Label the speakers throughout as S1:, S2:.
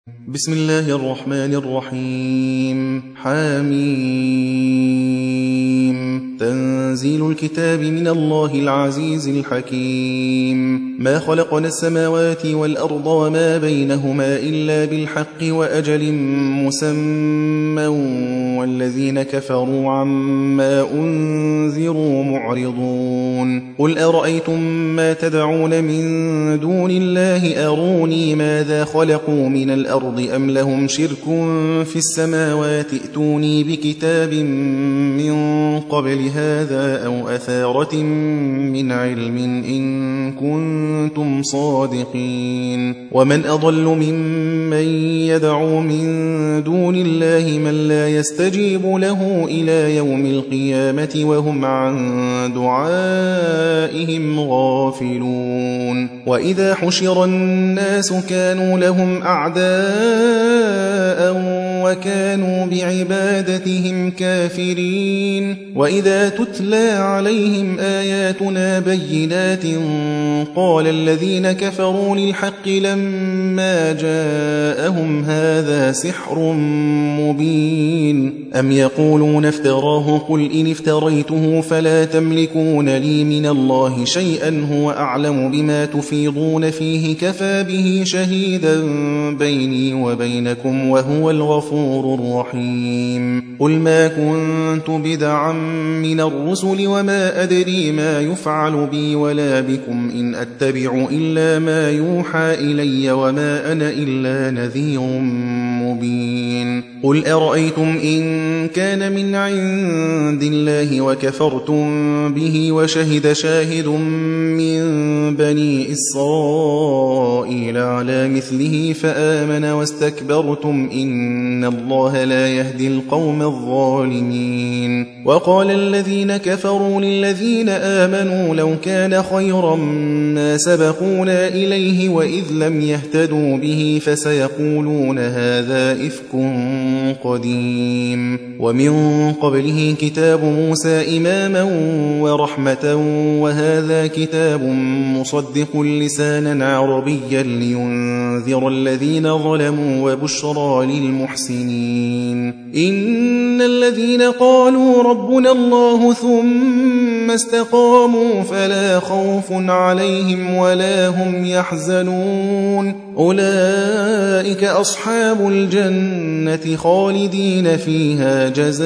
S1: بسم الله الرحمن الرحيم. حميم. تنزيل الكتاب من الله العزيز الحكيم. ما خلقنا السماوات والأرض وما بينهما إلا بالحق وأجل مسمى والذين كفروا عما أنذروا معرضون. قل أرأيتم ما تدعون من دون الله أروني ماذا خلقوا من الأرض أم لهم شرك في السماوات ائتوني بكتاب من قبل هذا أو أثارة من علم إن كنتم صادقين. ومن أضل ممن يدعو من دون الله من لا يستجيب له إلى يوم القيامة وهم عن دعائهم غافلون. وإذا حشر الناس كانوا لهم أعداء وكانوا بعبادتهم كافرين. وإذا تتلى عليهم آياتنا بينات قال الذين كفروا للحق لما جاءهم هذا سحر مبين أم يقولون افتراه قل إن افتريته فلا تملكون لي من الله شيئا هو أعلم بما تفيضون فيه كفى به شهيدا بيني وبينكم وهو الغفور الرحيم. قل ما كنت بدعا من الرسل وما أدري ما يفعل بي ولا بكم إن أتبع إلا ما يوحى إلي وما أنا إلا نذير مبين. قل أرأيتم إن كان من عند الله وكفرتم به وشهد شاهد من بني إسرائيل على مثله فآمن واستكبرتم إن الله لا يهدي القوم الظالمين. وقال الذين كفروا للذين آمنوا لو كان خيرا ما سبقونا إليه وإذ لم يهتدوا به فسيقولون هذا إفك قديم. ومن قبله كتاب موسى إماما ورحمة وهذا كتاب مصدق لسانا عربيا لينذر الذين ظلموا وبشرى للمحسنين. إن الذين قالوا ربنا الله ثم استقاموا فلا خوف عليهم ولا هم يحزنون أولئك أصحاب الجنة خالدين فيها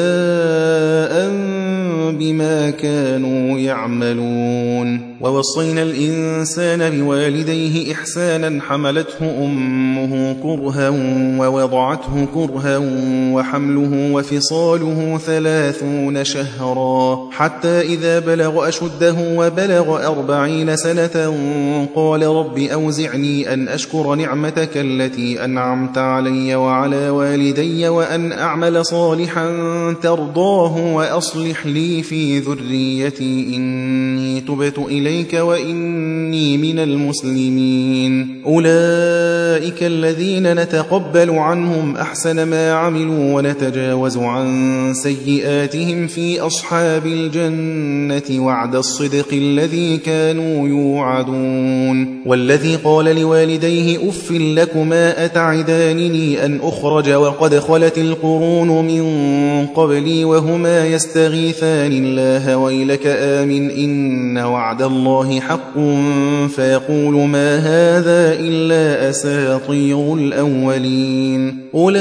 S1: جزاء بما كانوا يعملون. ووصينا الإنسان بوالديه إحسانا حملته أمه كرها ووضعته كرها وحمله وفصاله 30 شهرا حتى إذا بلغ أشده وبلغ 40 سنة قال رب أوزعني أن أشكر نعمتك التي أنعمت علي وعلى والدي وأن أعمل صالحا ترضاه وأصلح لي في ذريتي إني تبت إليك وإني من المسلمين. أولئك الذين نتقبل عنهم أحسن ما عملوا ونتجاوز عن سيئاتهم في أصحاب الجنة وعد الصدق الذي كانوا يوعدون. والذي قال لوالديه أف لكما أتعدانني أن أخرج وقد خلت القرون من قبلي وهما يستغيثان الله ويلك آمن إن وعد الله حق فيقول ما هذا إلا أساطير الأولين.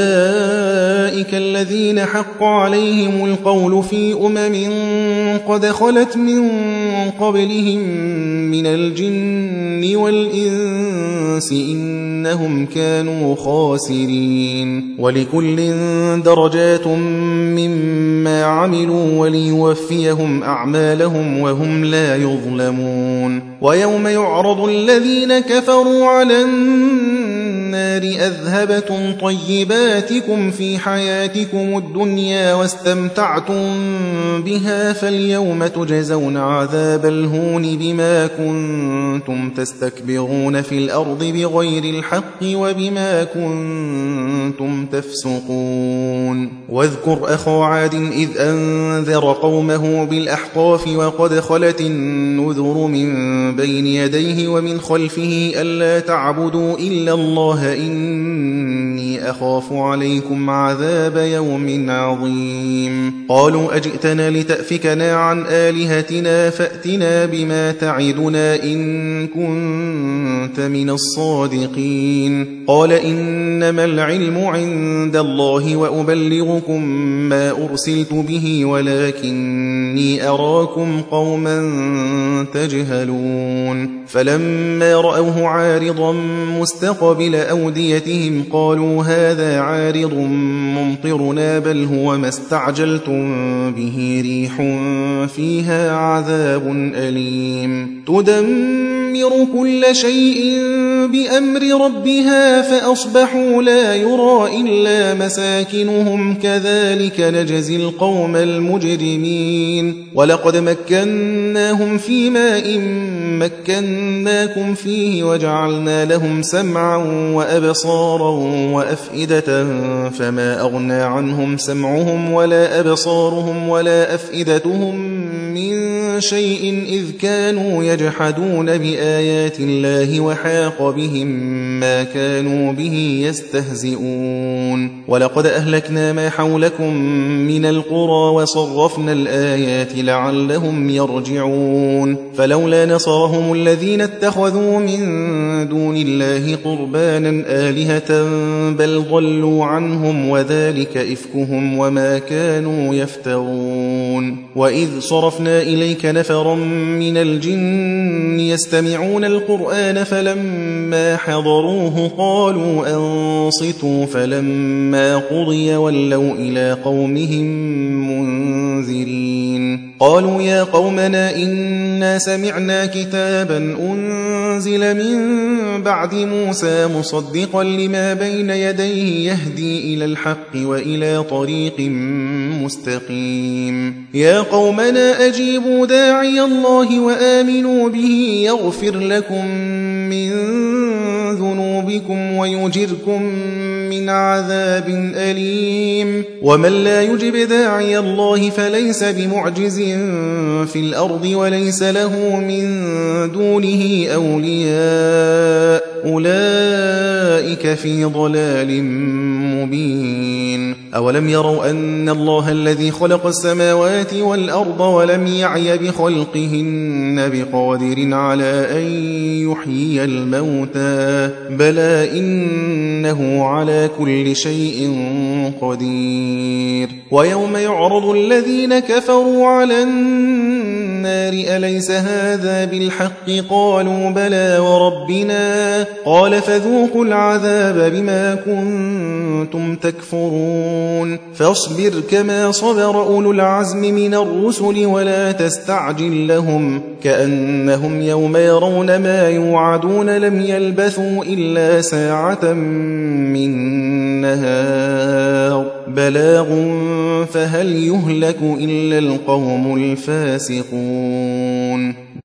S1: أولئك الذين حق عليهم القول في قد خلت من قبلهم من الجن والإنس إنهم كانوا خاسرين. ولكل درجات مما عملوا وليوفيهم أعمالهم وهم لا يظلمون. ويوم يعرض الذين كفروا على النار أذهبتم طيباتكم في حياتكم الدنيا واستمتعتم بها فاليوم تجزون عذاب الهون بما كنتم تستكبرون في الأرض بغير الحق وبما كنتم تفسقون. واذكر أخا عاد إذ أنذر قومه بالأحقاف وقد خلت النذر من بين يديه ومن خلفه ألا تعبدوا إلا الله إني إني أخاف عليكم عذاب يوم عظيم قالوا أجئتنا لتأفكنا عن آلهتنا فأتنا بما تعدنا إن كنت من الصادقين قال إنما العلم عند الله وأبلغكم ما أرسلت به ولكني أراكم قوما تجهلون فلما رأوه عارضا مستقبل أوديتهم قالوا هذا عارض ممطرنا بل هو ما استعجلتم به ريح فيها عذاب أليم تدمر كل شيء بأمر ربها فأصبحوا لا يرى إلا مساكنهم كذلك نجزي القوم المجرمين ولقد مكناهم في ماء مكناكم فيه وجعلنا لهم سمعا وأبصارا وأفئدة فما أغنى عنهم سمعهم ولا أبصارهم ولا أفئدتهم من شيء إذ كانوا يجحدون بآيات الله وحاق بهم ما كانوا به يستهزئون ولقد أهلكنا ما حولكم من القرى وصرفنا الآيات لعلهم يرجعون فلولا نصرهم الذين اتخذوا من دون الله قربانا آلهة بل ضلوا عنهم وذلك إفكهم وما كانوا يفترون وإذ صرفنا إليك نفرا من الجن يستمعون القرآن فلما حضروه قالوا أنصتوا فلما قضي ولوا إلى قومهم منذرين قالوا يا قومنا إنا سمعنا كتابا أنزل من بعد موسى مصدقا لما بين يديه يهدي إلى الحق وإلى طريق مستقيم يا قومنا أجيبوا داعي الله وآمنوا به يغفر لكم من ذنوبكم ويجركم من عذاب أليم ومن لا يجب داعي الله فليس بمعجز في الأرض وليس له من دونه أولياء أولئك في ضلال مبين أولم يروا أن الله الذي خلق السماوات والأرض ولم يعي بخلقهن بقادر على أن يحيي الموتى بلى إنه على كل شيء قدير ويوم يعرض الذين كفروا على النار أليس هذا بالحق قالوا بلى وربنا قال فذوقوا العذاب بما كنتم تكفرون فاصبر كما صبر أولو العزم من الرسل ولا تستعجل لهم كأنهم يوم يرون ما يوعدون لم يلبثوا إلا ساعة من نهار بلاغ فهل يهلك إلا القوم الفاسقون